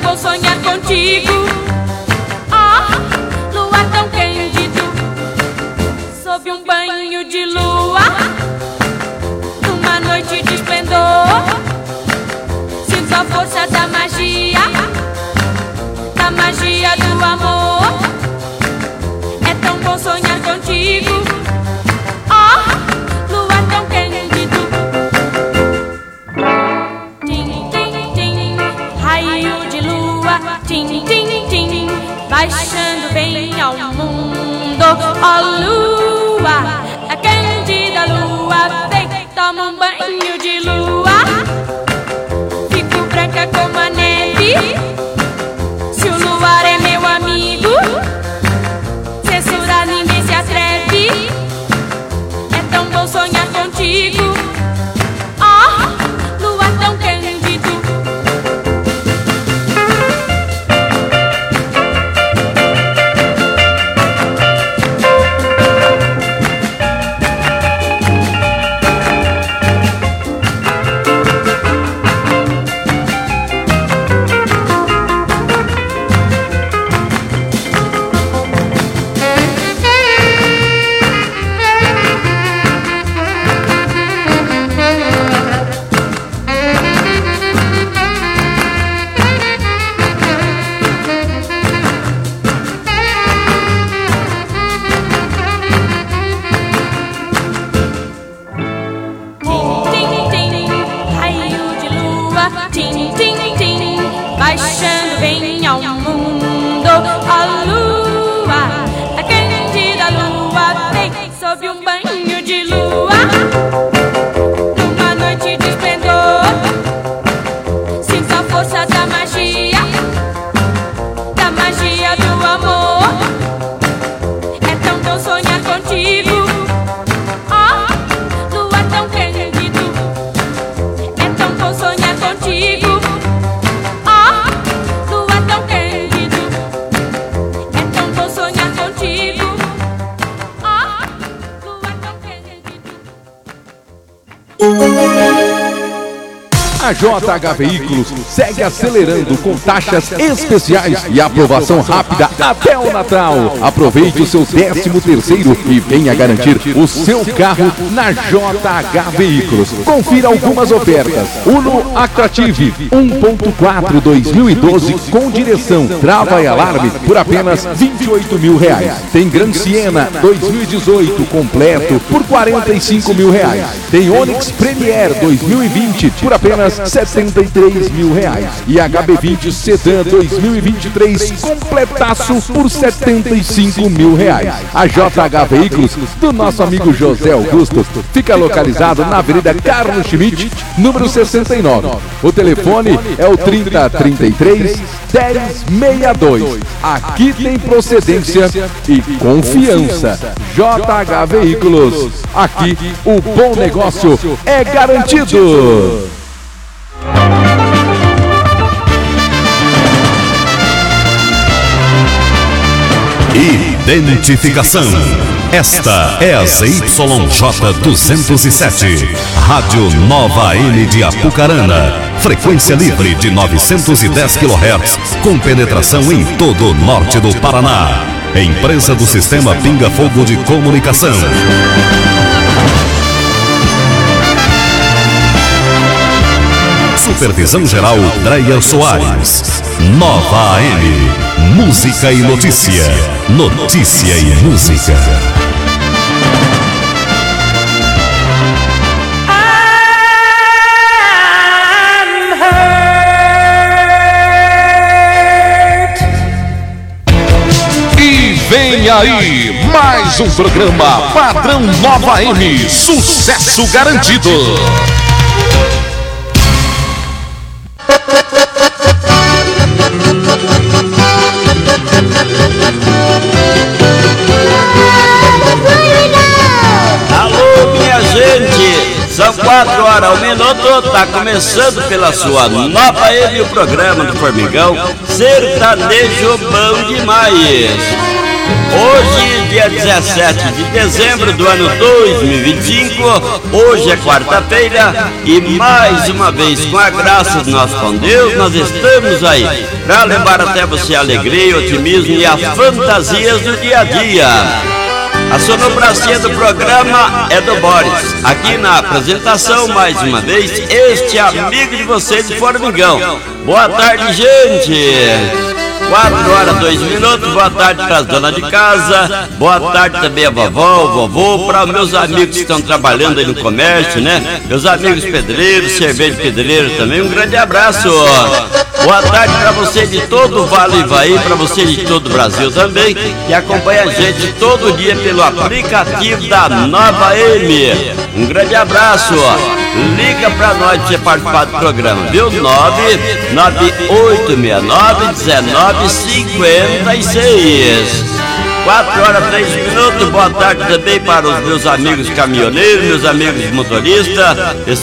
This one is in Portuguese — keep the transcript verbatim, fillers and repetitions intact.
bom sonhar contigo. Oh, luar tão cândido, sob um banho de lua, numa noite de esplendor. Sinto a força da magia, da magia do amor. É tão bom sonhar contigo. Oh, luar tão cândido. Tim, tim, tim, raio de lua. Tim, tim, tim, baixando bem ao mundo. Oh, lua, a cândida lua, vem, toma um banho de lua. Fico branca como a neve, se o luar é meu amigo. Censurar ninguém se atreve, é tão bom sonhar contigo. Oh, luar tão cândido. Tim, tim, tim, baixando bem ao mundo. A lua, a cândida lua, vem sob um banho de lua, numa noite de esplendor. Sinto a força da magia, da magia do amor. É tão bom sonhar contigo. Oh, lua tão cândido, é tão bom sonhar contigo. Oh, lua tão cândido, é tão bom sonhar contigo. Oh, lua tão cândido. A J H Veículos segue acelerando com taxas especiais e aprovação rápida até o Natal. Aproveite o seu décimo terceiro e venha garantir o seu carro na J H Veículos. Confira algumas ofertas. Uno Actrative um ponto quatro dois mil e doze com direção, trava e alarme por apenas vinte e oito mil reais. Tem Gran Siena dois mil e dezoito completo por quarenta e cinco mil reais. Tem Onix Premier dois mil e vinte por apenas setenta e três mil reais. E H B vinte Sedan dois mil e vinte e três completaço por setenta e cinco mil reais. A J H Veículos do nosso amigo José Augusto fica localizado na Avenida Carlos Schmidt, número sessenta e nove. O telefone é o trinta, trinta e três, dez, sessenta e dois. Aqui tem procedência e confiança. J H Veículos. Aqui o bom negócio é garantido. Identificação. Esta é a Z Y J duzentos e sete, Rádio Nova M de Apucarana. Frequência livre de novecentos e dez quilohertz, com penetração em todo o norte do Paraná. Empresa do Sistema Pinga Fogo de Comunicação. Supervisão geral Dreyer Soares. Nova A M. Música e notícia. Notícia e música. E vem aí mais um programa Padrão Nova M. Sucesso garantido. Alô, minha gente, são quatro horas ao minuto, tá começando pela sua Nova M, o programa do Formigão, sertanejo bom demais. Hoje, dia dezessete de dezembro do ano dois mil e vinte e cinco, hoje é quarta-feira e mais uma vez, com a graça do nosso bom Deus, nós estamos aí para levar até você a alegria, o otimismo e as fantasias do dia a dia. A sonoplastia do programa é do Boris. Aqui na apresentação, mais uma vez, este amigo de vocês de Formigão. Boa tarde, gente! quatro horas, dois minutos, boa tarde para as donas de casa, boa tarde também a vovó, o vovô, para os meus amigos que estão trabalhando aí no comércio, né? Meus amigos pedreiros, cerveja pedreiro também, um grande abraço. Boa tarde para você de todo o Vale Ivaí, para você de todo o Brasil também, que acompanha a gente todo dia pelo aplicativo da Nova M. Um grande abraço. Liga para nós para você participar do programa, viu? nove nove oito seis nove um nove cinco seis. quatro horas, três minutos, boa tarde também para os meus amigos caminhoneiros, meus amigos motoristas,